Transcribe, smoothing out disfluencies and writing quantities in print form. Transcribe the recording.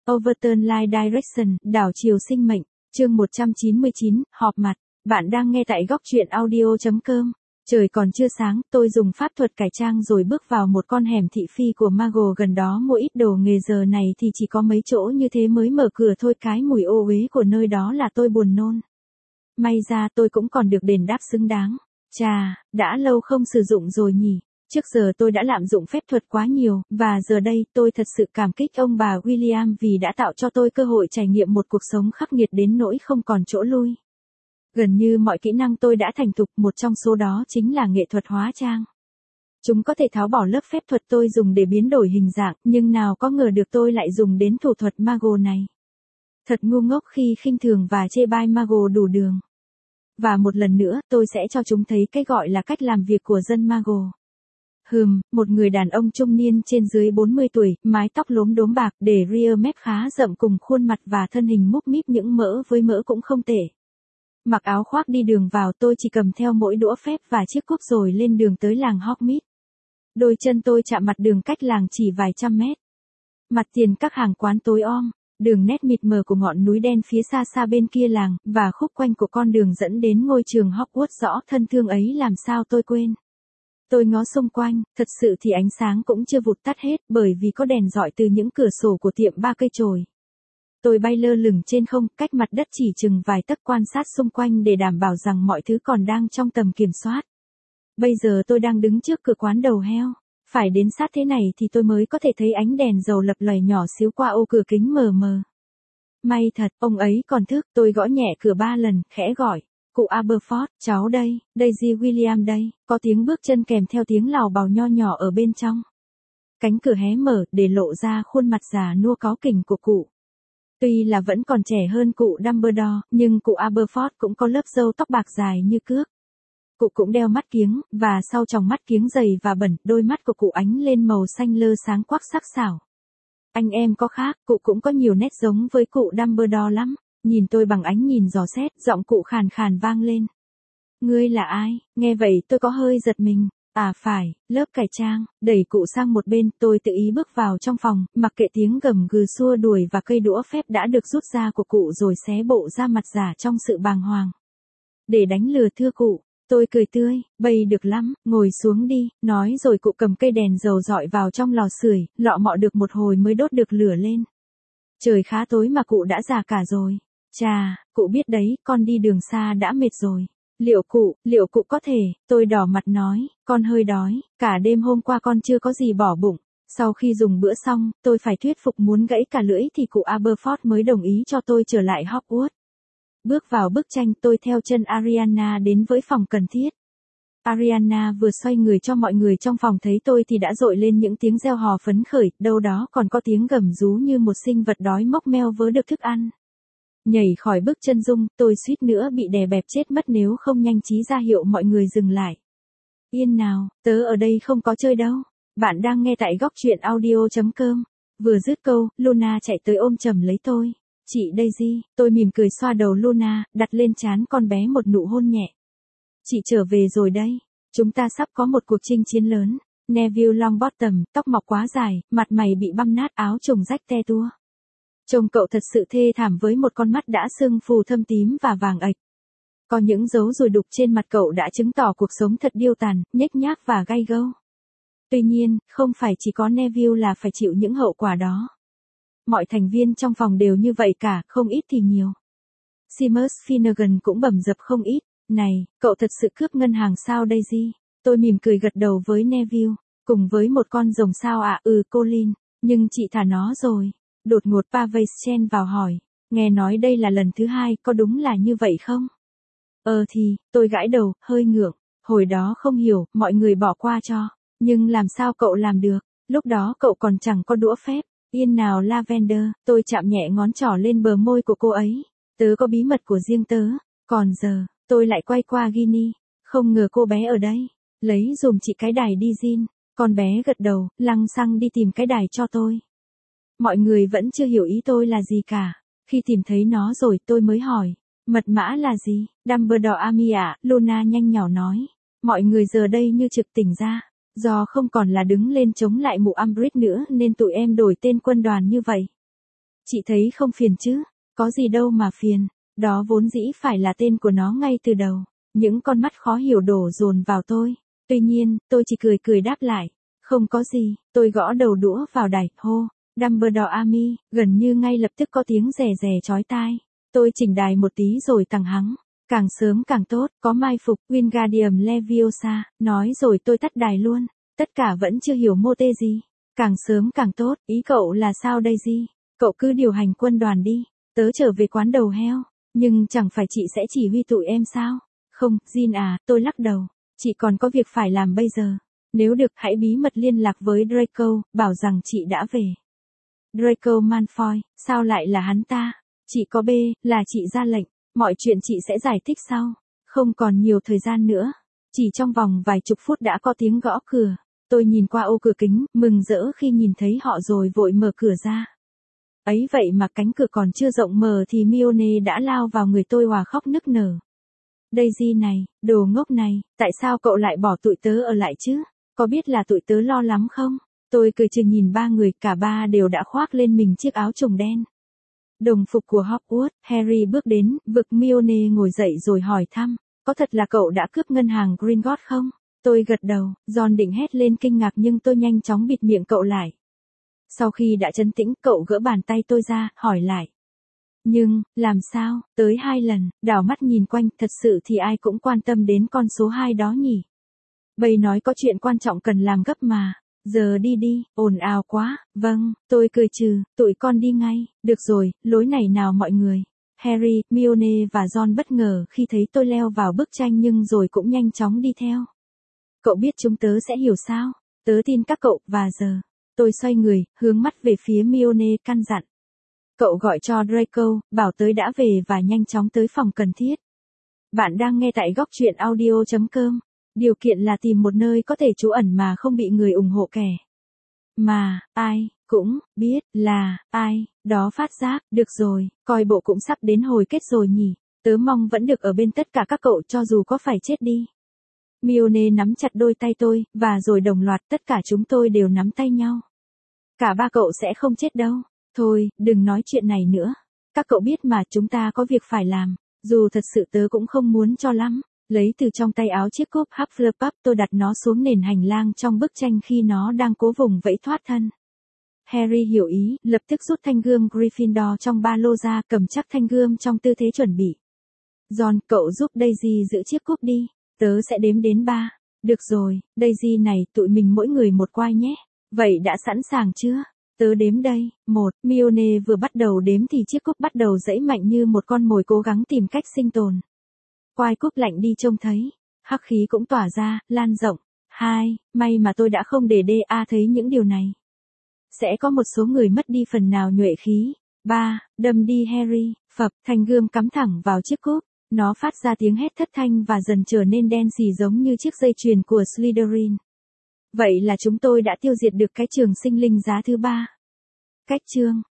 Overturn Life Direction, đảo chiều sinh mệnh, chương 199, họp mặt. Bạn đang nghe tại góc truyện audio.com. Trời còn chưa sáng, tôi dùng pháp thuật cải trang rồi bước vào một con hẻm thị phi của Mago gần đó mua ít đồ nghề, giờ này thì chỉ có mấy chỗ như thế mới mở cửa thôi, cái mùi ô uế của nơi đó là tôi buồn nôn. May ra tôi cũng còn được đền đáp xứng đáng. Chà, đã lâu không sử dụng rồi nhỉ. Trước giờ tôi đã lạm dụng phép thuật quá nhiều, và giờ đây tôi thật sự cảm kích ông bà William vì đã tạo cho tôi cơ hội trải nghiệm một cuộc sống khắc nghiệt đến nỗi không còn chỗ lui. Gần như mọi kỹ năng tôi đã thành thục, một trong số đó chính là nghệ thuật hóa trang. Chúng có thể tháo bỏ lớp phép thuật tôi dùng để biến đổi hình dạng, nhưng nào có ngờ được tôi lại dùng đến thủ thuật Mago này. Thật ngu ngốc khi khinh thường và chê bai Mago đủ đường. Và một lần nữa, tôi sẽ cho chúng thấy cái gọi là cách làm việc của dân Mago. Một người đàn ông trung niên trên dưới 40 tuổi, mái tóc lốm đốm bạc, để ria mép khá rậm cùng khuôn mặt và thân hình múp míp những mỡ với mỡ cũng không tệ. Mặc áo khoác đi đường vào, tôi chỉ cầm theo mỗi đũa phép và chiếc cúp rồi lên đường tới làng Hogsmeade. Đôi chân tôi chạm mặt đường cách làng chỉ vài trăm mét. Mặt tiền các hàng quán tối om, đường nét mịt mờ của ngọn núi đen phía xa xa bên kia làng, và khúc quanh của con đường dẫn đến ngôi trường Hogwarts rõ thân thương ấy làm sao tôi quên. Tôi ngó xung quanh, thật sự thì ánh sáng cũng chưa vụt tắt hết, bởi vì có đèn rọi từ những cửa sổ của tiệm ba cây chổi. Tôi bay lơ lửng trên không, cách mặt đất chỉ chừng vài tấc, quan sát xung quanh để đảm bảo rằng mọi thứ còn đang trong tầm kiểm soát. Bây giờ tôi đang đứng trước cửa quán đầu heo. Phải đến sát thế này thì tôi mới có thể thấy ánh đèn dầu lập lòe nhỏ xíu qua ô cửa kính mờ mờ. May thật, ông ấy còn thức. Tôi gõ nhẹ cửa 3 lần, khẽ gọi. Cụ Aberforth, cháu đây, Daisy William đây. Có tiếng bước chân kèm theo tiếng lào bào nho nhỏ ở bên trong. Cánh cửa hé mở, để lộ ra khuôn mặt già nua cáu kỉnh của cụ. Tuy là vẫn còn trẻ hơn cụ Dumbledore, nhưng cụ Aberforth cũng có lớp râu tóc bạc dài như cước. Cụ cũng đeo mắt kiếng, và sau tròng mắt kiếng dày và bẩn, đôi mắt của cụ ánh lên màu xanh lơ sáng quắc sắc sảo. Anh em có khác, cụ cũng có nhiều nét giống với cụ Dumbledore lắm. Nhìn tôi bằng ánh nhìn dò xét, giọng cụ khàn khàn vang lên. Ngươi là ai? Nghe vậy tôi có hơi giật mình. À phải, lớp cải trang. Đẩy cụ sang một bên, tôi tự ý bước vào trong phòng, mặc kệ tiếng gầm gừ xua đuổi và cây đũa phép đã được rút ra của cụ rồi xé bộ ra mặt giả trong sự bàng hoàng. Để đánh lừa thưa cụ. Tôi cười tươi, bây được lắm, ngồi xuống đi, nói rồi cụ cầm cây đèn dầu dọi vào trong lò sưởi, lọ mọ được một hồi mới đốt được lửa lên. Trời khá tối mà cụ đã già cả rồi. Chà, cụ biết đấy, con đi đường xa đã mệt rồi. Liệu cụ có thể, tôi đỏ mặt nói, con hơi đói, cả đêm hôm qua con chưa có gì bỏ bụng. Sau khi dùng bữa xong, tôi phải thuyết phục muốn gãy cả lưỡi thì cụ Aberforth mới đồng ý cho tôi trở lại Hogwarts. Bước vào bức tranh, tôi theo chân Ariana đến với phòng cần thiết. Ariana vừa xoay người cho mọi người trong phòng thấy tôi thì đã dội lên những tiếng reo hò phấn khởi, đâu đó còn có tiếng gầm rú như một sinh vật đói mốc meo vớ được thức ăn. Nhảy khỏi bức chân dung, tôi suýt nữa bị đè bẹp chết mất nếu không nhanh trí ra hiệu mọi người dừng lại. Yên nào, tớ ở đây không có chơi đâu. Bạn đang nghe tại góc truyện audio.com. Vừa dứt câu, Luna chạy tới ôm chầm lấy tôi. Chị Daisy, tôi mỉm cười xoa đầu Luna, đặt lên trán con bé một nụ hôn nhẹ. Chị trở về rồi đây. Chúng ta sắp có một cuộc chinh chiến lớn. Neville Longbottom, tóc mọc quá dài, mặt mày bị băm nát, áo trùng rách te tua. Trông cậu thật sự thê thảm với một con mắt đã sưng phù thâm tím và vàng ạch. Có những dấu ruồi đục trên mặt cậu đã chứng tỏ cuộc sống thật điêu tàn, nhếch nhác và gay gâu. Tuy nhiên, không phải chỉ có Neville là phải chịu những hậu quả đó. Mọi thành viên trong phòng đều như vậy cả, không ít thì nhiều. Seamus Finnegan cũng bầm dập không ít. Này, cậu thật sự cướp ngân hàng sao Daisy? Tôi mỉm cười gật đầu với Neville. Cùng với một con rồng sao ạ? Colin. Nhưng chị thả nó rồi. Đột ngột Pavage chen vào hỏi. Nghe nói đây là lần thứ 2, có đúng là như vậy không? Thì, tôi gãi đầu, hơi ngượng. Hồi đó không hiểu, mọi người bỏ qua cho. Nhưng làm sao cậu làm được? Lúc đó cậu còn chẳng có đũa phép. Yên nào Lavender, tôi chạm nhẹ ngón trỏ lên bờ môi của cô ấy. Tớ có bí mật của riêng tớ. Còn giờ, tôi lại quay qua Ginny. Không ngờ cô bé ở đây. Lấy dùm chị cái đài đi Jean. Con bé gật đầu, lăng xăng đi tìm cái đài cho tôi. Mọi người vẫn chưa hiểu ý tôi là gì cả. Khi tìm thấy nó rồi tôi mới hỏi. Mật mã là gì? Dumbledore Ami ạ, Luna nhanh nhỏ nói. Mọi người giờ đây như trực tỉnh ra. Do không còn là đứng lên chống lại mụ Umbridge nữa nên tụi em đổi tên quân đoàn như vậy. Chị thấy không phiền chứ? Có gì đâu mà phiền, đó vốn dĩ phải là tên của nó ngay từ đầu. Những con mắt khó hiểu đổ dồn vào tôi. Tuy nhiên, tôi chỉ cười cười đáp lại. Không có gì, tôi gõ đầu đũa vào đài, hô, Dumbledore Army, gần như ngay lập tức có tiếng rè rè chói tai. Tôi chỉnh đài một tí rồi tăng hắng. Càng sớm càng tốt, có mai phục, Wingardium Leviosa, nói rồi tôi tắt đài luôn. Tất cả vẫn chưa hiểu mô tê gì. Càng sớm càng tốt, ý cậu là sao đây gì? Cậu cứ điều hành quân đoàn đi, tớ trở về quán đầu heo. Nhưng chẳng phải chị sẽ chỉ huy tụi em sao? Không, Jin à, tôi lắc đầu. Chị còn có việc phải làm bây giờ. Nếu được hãy bí mật liên lạc với Draco, bảo rằng chị đã về. Draco Malfoy, sao lại là hắn ta? Chị có B, là chị ra lệnh. Mọi chuyện chị sẽ giải thích sau. Không còn nhiều thời gian nữa. Chỉ trong vòng vài chục phút đã có tiếng gõ cửa. Tôi nhìn qua ô cửa kính, mừng rỡ khi nhìn thấy họ rồi vội mở cửa ra. Ấy vậy mà cánh cửa còn chưa rộng mở thì Mione đã lao vào người tôi òa khóc nức nở. Daisy này, đồ ngốc này, tại sao cậu lại bỏ tụi tớ ở lại chứ? Có biết là tụi tớ lo lắm không? Tôi cười chừng nhìn ba người, cả ba đều đã khoác lên mình chiếc áo trùng đen. Đồng phục của Hogwarts, Harry bước đến, vực Mione ngồi dậy rồi hỏi thăm, có thật là cậu đã cướp ngân hàng Gringotts không? Tôi gật đầu, Ron định hét lên kinh ngạc nhưng tôi nhanh chóng bịt miệng cậu lại. Sau khi đã trấn tĩnh, cậu gỡ bàn tay tôi ra, hỏi lại. Nhưng, làm sao, tới 2 lần, đảo mắt nhìn quanh, thật sự thì ai cũng quan tâm đến con số 2 đó nhỉ? Bầy nói có chuyện quan trọng cần làm gấp mà. Giờ đi đi, ồn ào quá, vâng, tôi cười trừ, tụi con đi ngay, được rồi, lối này nào mọi người. Harry, Mione và Ron bất ngờ khi thấy tôi leo vào bức tranh nhưng rồi cũng nhanh chóng đi theo. Cậu biết chúng tớ sẽ hiểu sao? Tớ tin các cậu, và giờ. Tôi xoay người, hướng mắt về phía Mione căn dặn. Cậu gọi cho Draco, bảo tới đã về và nhanh chóng tới phòng cần thiết. Bạn đang nghe tại góc truyện audio.com. Điều kiện là tìm một nơi có thể trú ẩn mà không bị người ủng hộ kẻ. Mà, ai, cũng, biết, là, ai, đó phát giác, được rồi, coi bộ cũng sắp đến hồi kết rồi nhỉ. Tớ mong vẫn được ở bên tất cả các cậu cho dù có phải chết đi. Mione nắm chặt đôi tay tôi, và rồi đồng loạt tất cả chúng tôi đều nắm tay nhau. Cả ba cậu sẽ không chết đâu. Thôi, đừng nói chuyện này nữa. Các cậu biết mà chúng ta có việc phải làm. Dù thật sự tớ cũng không muốn cho lắm. Lấy từ trong tay áo chiếc cúp Hufflepuff, tôi đặt nó xuống nền hành lang trong bức tranh khi nó đang cố vùng vẫy thoát thân. Harry hiểu ý, lập tức rút thanh gươm Gryffindor trong ba lô ra, cầm chắc thanh gươm trong tư thế chuẩn bị. Ron, cậu giúp Daisy giữ chiếc cúp đi. Tớ sẽ đếm đến 3. Được rồi, Daisy này, tụi mình mỗi người một quai nhé. Vậy đã sẵn sàng chưa? Tớ đếm đây. 1, Mione vừa bắt đầu đếm thì chiếc cúp bắt đầu giãy mạnh như một con mồi cố gắng tìm cách sinh tồn. Quai cúp lạnh đi trông thấy. Hắc khí cũng tỏa ra, lan rộng. 2, may mà tôi đã không để DA thấy những điều này. Sẽ có một số người mất đi phần nào nhuệ khí. 3, đâm đi Harry, phập, thanh gươm cắm thẳng vào chiếc cúp. Nó phát ra tiếng hét thất thanh và dần trở nên đen xì giống như chiếc dây chuyền của Slytherin. Vậy là chúng tôi đã tiêu diệt được cái trường sinh linh giá thứ 3. Cách chương